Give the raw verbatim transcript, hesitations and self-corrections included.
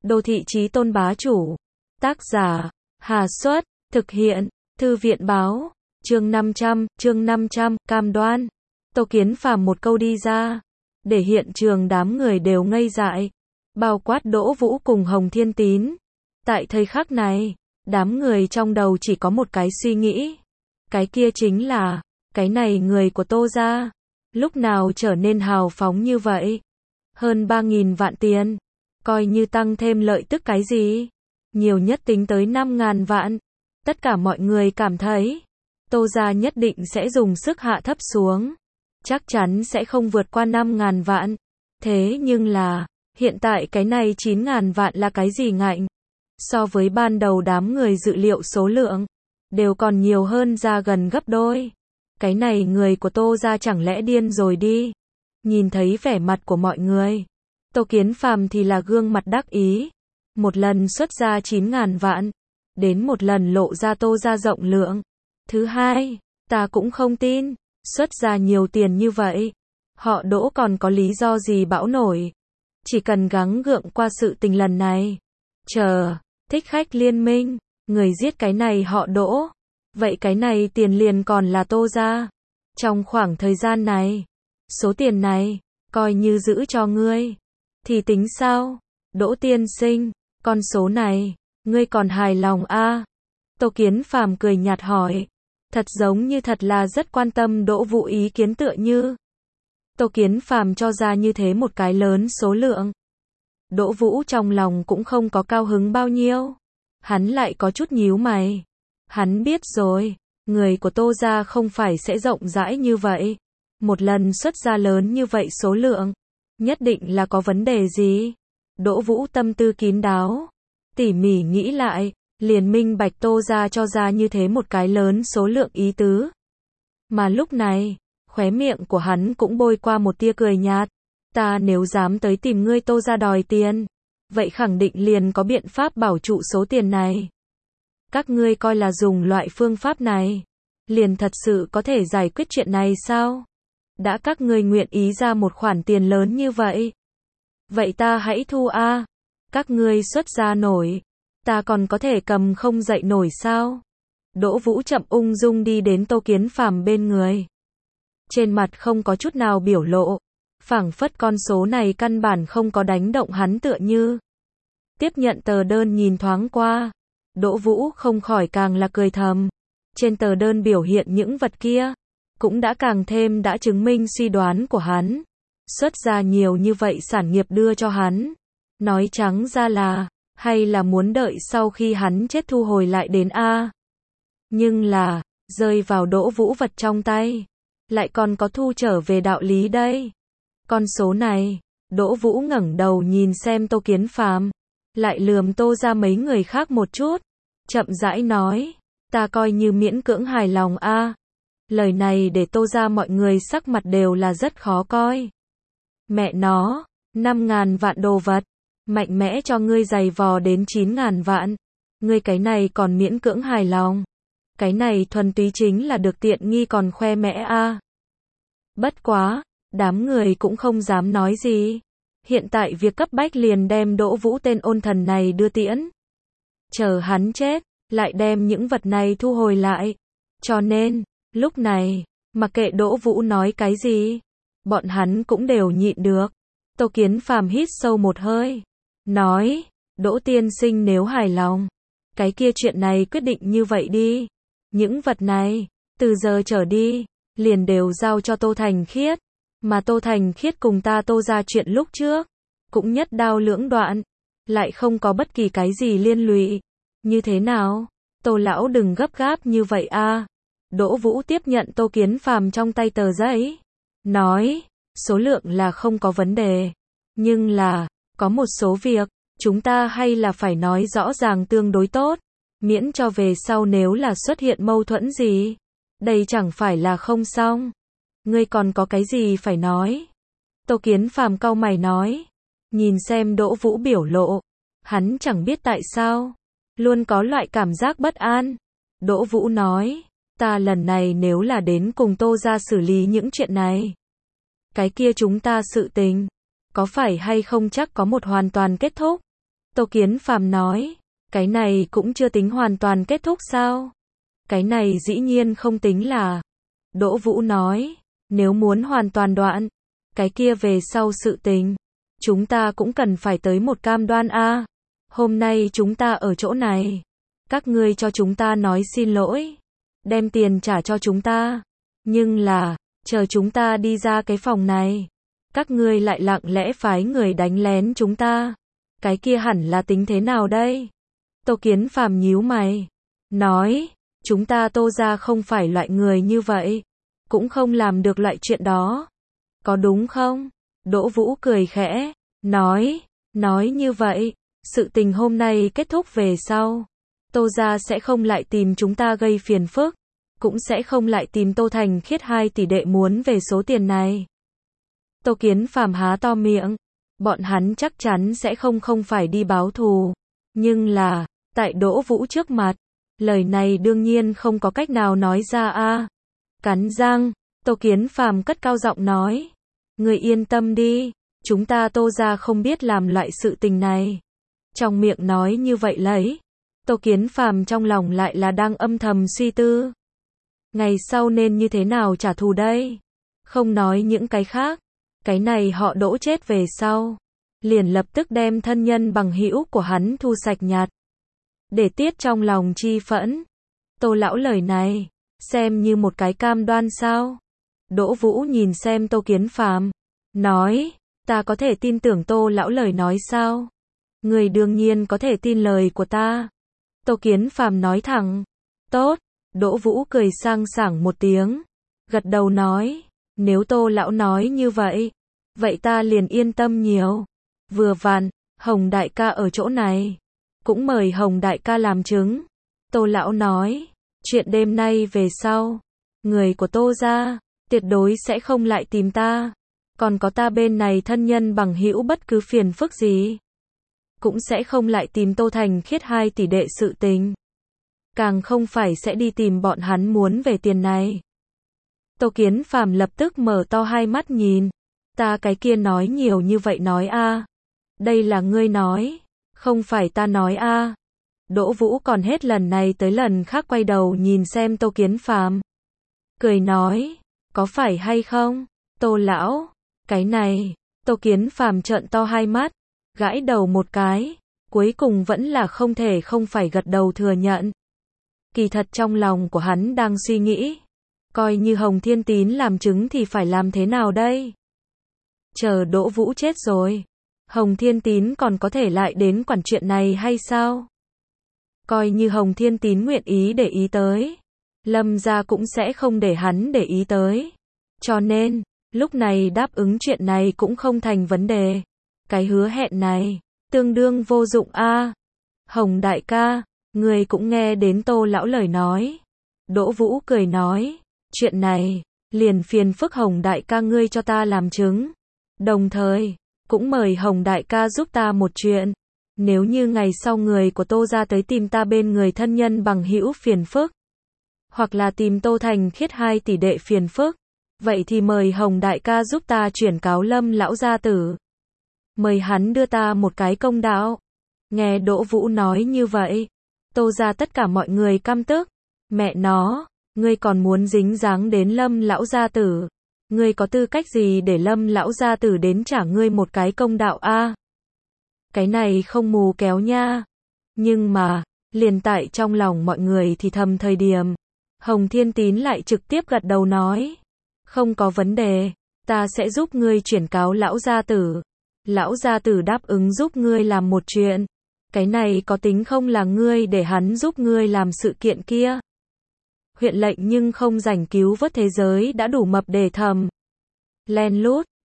Đô thị chí tôn bá chủ. Tác giả, Hà Xuất, thực hiện, Thư viện báo, chương năm trăm, chương năm trăm, cam đoan. Tô Kiến Phàm một câu đi ra, để hiện trường đám người đều ngây dại, bao quát Đỗ Vũ cùng Hồng Thiên Tín. Tại thời khắc này, đám người trong đầu chỉ có một cái suy nghĩ. Cái kia chính là, cái này người của Tô gia, lúc nào trở nên hào phóng như vậy? Hơn ba nghìn vạn tiền, coi như tăng thêm lợi tức cái gì? Nhiều nhất tính tới năm ngàn vạn. Tất cả mọi người cảm thấy, Tô gia nhất định sẽ dùng sức hạ thấp xuống. Chắc chắn sẽ không vượt qua năm ngàn vạn. Thế nhưng là, hiện tại cái này chín ngàn vạn là cái gì ngạnh? So với ban đầu đám người dự liệu số lượng, đều còn nhiều hơn ra gần gấp đôi. Cái này người của Tô gia chẳng lẽ điên rồi đi? Nhìn thấy vẻ mặt của mọi người, Tô Kiến Phàm thì là gương mặt đắc ý. Một lần xuất ra chín ngàn vạn, đến một lần lộ ra Tô gia rộng lượng. Thứ hai, ta cũng không tin, xuất ra nhiều tiền như vậy, họ Đỗ còn có lý do gì bão nổi. Chỉ cần gắng gượng qua sự tình lần này. Chờ, thích khách liên minh, người giết cái này họ Đỗ. Vậy cái này tiền liền còn là Tô gia. Trong khoảng thời gian này, số tiền này, coi như giữ cho ngươi. Thì tính sao? Đỗ tiên sinh, con số này, ngươi còn hài lòng a? À? Tô Kiến Phàm cười nhạt hỏi. Thật giống như thật là rất quan tâm Đỗ Vũ ý kiến tựa như. Tô Kiến Phàm cho ra như thế một cái lớn số lượng. Đỗ Vũ trong lòng cũng không có cao hứng bao nhiêu. Hắn lại có chút nhíu mày. Hắn biết rồi, người của Tô gia không phải sẽ rộng rãi như vậy. Một lần xuất ra lớn như vậy số lượng, nhất định là có vấn đề gì. Đỗ Vũ tâm tư kín đáo, tỉ mỉ nghĩ lại, liền minh bạch Tô gia cho ra như thế một cái lớn số lượng ý tứ. Mà lúc này, khóe miệng của hắn cũng bôi qua một tia cười nhạt. Ta nếu dám tới tìm ngươi Tô gia đòi tiền, vậy khẳng định liền có biện pháp bảo trụ số tiền này. Các ngươi coi là dùng loại phương pháp này, liền thật sự có thể giải quyết chuyện này sao? Đã các ngươi nguyện ý ra một khoản tiền lớn như vậy, vậy ta hãy thu a. À. Các ngươi xuất ra nổi, ta còn có thể cầm không dậy nổi sao? Đỗ Vũ chậm ung dung đi đến Tô Kiến Phàm bên người. Trên mặt không có chút nào biểu lộ, phảng phất con số này căn bản không có đánh động hắn tựa như. Tiếp nhận tờ đơn nhìn thoáng qua, Đỗ Vũ không khỏi càng là cười thầm. Trên tờ đơn biểu hiện những vật kia, cũng đã càng thêm đã chứng minh suy đoán của hắn. Xuất ra nhiều như vậy sản nghiệp đưa cho hắn. Nói trắng ra là, hay là muốn đợi sau khi hắn chết thu hồi lại đến A. Nhưng là, rơi vào Đỗ Vũ vật trong tay, lại còn có thu trở về đạo lý đây. Con số này, Đỗ Vũ ngẩng đầu nhìn xem Tô Kiến Phàm, lại lườm Tô ra mấy người khác một chút, chậm rãi nói, ta coi như miễn cưỡng hài lòng a. À. Lời này để Tô ra mọi người sắc mặt đều là rất khó coi. Mẹ nó, năm ngàn vạn đồ vật, mạnh mẽ cho ngươi giày vò đến chín ngàn vạn, ngươi cái này còn miễn cưỡng hài lòng. Cái này thuần túy chính là được tiện nghi còn khoe mẽ a. À. Bất quá, đám người cũng không dám nói gì. Hiện tại việc cấp bách liền đem Đỗ Vũ tên ôn thần này đưa tiễn. Chờ hắn chết, lại đem những vật này thu hồi lại. Cho nên, lúc này, mặc kệ Đỗ Vũ nói cái gì, bọn hắn cũng đều nhịn được. Tô Kiến Phàm hít sâu một hơi, nói, Đỗ tiên sinh nếu hài lòng, cái kia chuyện này quyết định như vậy đi. Những vật này, từ giờ trở đi, liền đều giao cho Tô Thành Khiết. Mà Tô Thành Khiết cùng ta Tô ra chuyện lúc trước, cũng nhất đao lưỡng đoạn, lại không có bất kỳ cái gì liên lụy. Như thế nào? Tô lão đừng gấp gáp như vậy a. À. Đỗ Vũ tiếp nhận Tô Kiến Phàm trong tay tờ giấy, nói, số lượng là không có vấn đề, nhưng là, có một số việc, chúng ta hay là phải nói rõ ràng tương đối tốt, miễn cho về sau nếu là xuất hiện mâu thuẫn gì, đây chẳng phải là không xong. Ngươi còn có cái gì phải nói? Tô Kiến Phàm cau mày nói, nhìn xem Đỗ Vũ biểu lộ, hắn chẳng biết tại sao, luôn có loại cảm giác bất an. Đỗ Vũ nói, ta lần này nếu là đến cùng Tô gia xử lý những chuyện này, cái kia chúng ta sự tình, có phải hay không chắc có một hoàn toàn kết thúc. Tô Kiến Phàm nói, cái này cũng chưa tính hoàn toàn kết thúc sao? Cái này dĩ nhiên không tính là. Đỗ Vũ nói, nếu muốn hoàn toàn đoạn, cái kia về sau sự tình, chúng ta cũng cần phải tới một cam đoan a. Hôm nay chúng ta ở chỗ này, các ngươi cho chúng ta nói xin lỗi, đem tiền trả cho chúng ta, nhưng là, chờ chúng ta đi ra cái phòng này, các ngươi lại lặng lẽ phái người đánh lén chúng ta. Cái kia hẳn là tính thế nào đây? Tô Kiến Phàm nhíu mày, nói, chúng ta Tô gia không phải loại người như vậy, cũng không làm được loại chuyện đó. Có đúng không? Đỗ Vũ cười khẽ, nói, nói như vậy, sự tình hôm nay kết thúc về sau, Tô gia sẽ không lại tìm chúng ta gây phiền phức, cũng sẽ không lại tìm Tô Thành Khiết hai tỷ đệ muốn về số tiền này. Tô Kiến Phàm há to miệng, bọn hắn chắc chắn sẽ không không phải đi báo thù, nhưng là, tại Đỗ Vũ trước mặt, lời này đương nhiên không có cách nào nói ra a. Cắn răng, Tô Kiến Phàm cất cao giọng nói, người yên tâm đi, chúng ta Tô gia không biết làm loại sự tình này. Trong miệng nói như vậy lấy, Tô Kiến Phàm trong lòng lại là đang âm thầm suy tư. Ngày sau nên như thế nào trả thù đây? Không nói những cái khác, cái này họ Đỗ chết về sau, liền lập tức đem thân nhân bằng hữu của hắn thu sạch nhạt, để tiết trong lòng chi phẫn. Tô lão lời này, xem như một cái cam đoan sao? Đỗ Vũ nhìn xem Tô Kiến Phàm, nói, ta có thể tin tưởng Tô lão lời nói sao? Người đương nhiên có thể tin lời của ta. Tô Kiến Phàm nói thẳng, tốt. Đỗ Vũ cười sang sảng một tiếng, gật đầu nói, nếu Tô lão nói như vậy, vậy ta liền yên tâm nhiều. Vừa vặn, Hồng đại ca ở chỗ này, cũng mời Hồng đại ca làm chứng. Tô lão nói, chuyện đêm nay về sau, người của Tô gia tuyệt đối sẽ không lại tìm ta, còn có ta bên này thân nhân bằng hữu bất cứ phiền phức gì, cũng sẽ không lại tìm Tô Thành Khiết hai tỷ đệ sự tình, càng không phải sẽ đi tìm bọn hắn muốn về tiền này. Tô Kiến Phàm lập tức mở to hai mắt nhìn, ta cái kia nói nhiều như vậy nói a, đây là ngươi nói, không phải ta nói a. Đỗ Vũ còn hết lần này tới lần khác quay đầu nhìn xem Tô Kiến Phàm, cười nói, có phải hay không, Tô lão, cái này. Tô Kiến Phàm trợn to hai mắt, gãi đầu một cái, cuối cùng vẫn là không thể không phải gật đầu thừa nhận. Kỳ thật trong lòng của hắn đang suy nghĩ, coi như Hồng Thiên Tín làm chứng thì phải làm thế nào đây? Chờ Đỗ Vũ chết rồi, Hồng Thiên Tín còn có thể lại đến quản chuyện này hay sao? Coi như Hồng Thiên Tín nguyện ý để ý tới, Lâm gia cũng sẽ không để hắn để ý tới. Cho nên, lúc này đáp ứng chuyện này cũng không thành vấn đề. Cái hứa hẹn này, tương đương vô dụng a. Hồng đại ca, người cũng nghe đến Tô lão lời nói. Đỗ Vũ cười nói, chuyện này, liền phiền phức Hồng đại ca ngươi cho ta làm chứng. Đồng thời, cũng mời Hồng đại ca giúp ta một chuyện. Nếu như ngày sau người của Tô gia tới tìm ta bên người thân nhân bằng hữu phiền phức, hoặc là tìm Tô Thành Khiết hai tỷ đệ phiền phức, vậy thì mời Hồng đại ca giúp ta chuyển cáo Lâm lão gia tử. Mời hắn đưa ta một cái công đạo. Nghe Đỗ Vũ nói như vậy, Tô gia tất cả mọi người căm tức. Mẹ nó, ngươi còn muốn dính dáng đến Lâm lão gia tử? Ngươi có tư cách gì để Lâm lão gia tử đến trả ngươi một cái công đạo a? Cái này không mù kéo nha. Nhưng mà, liền tại trong lòng mọi người thì thầm thời điểm, Hồng Thiên Tín lại trực tiếp gật đầu nói, không có vấn đề, ta sẽ giúp ngươi chuyển cáo lão gia tử. Lão gia tử đáp ứng giúp ngươi làm một chuyện, cái này có tính không là ngươi để hắn giúp ngươi làm sự kiện kia? Huyện lệnh nhưng không rảnh cứu vớt thế giới đã đủ mập để thầm. Len lút,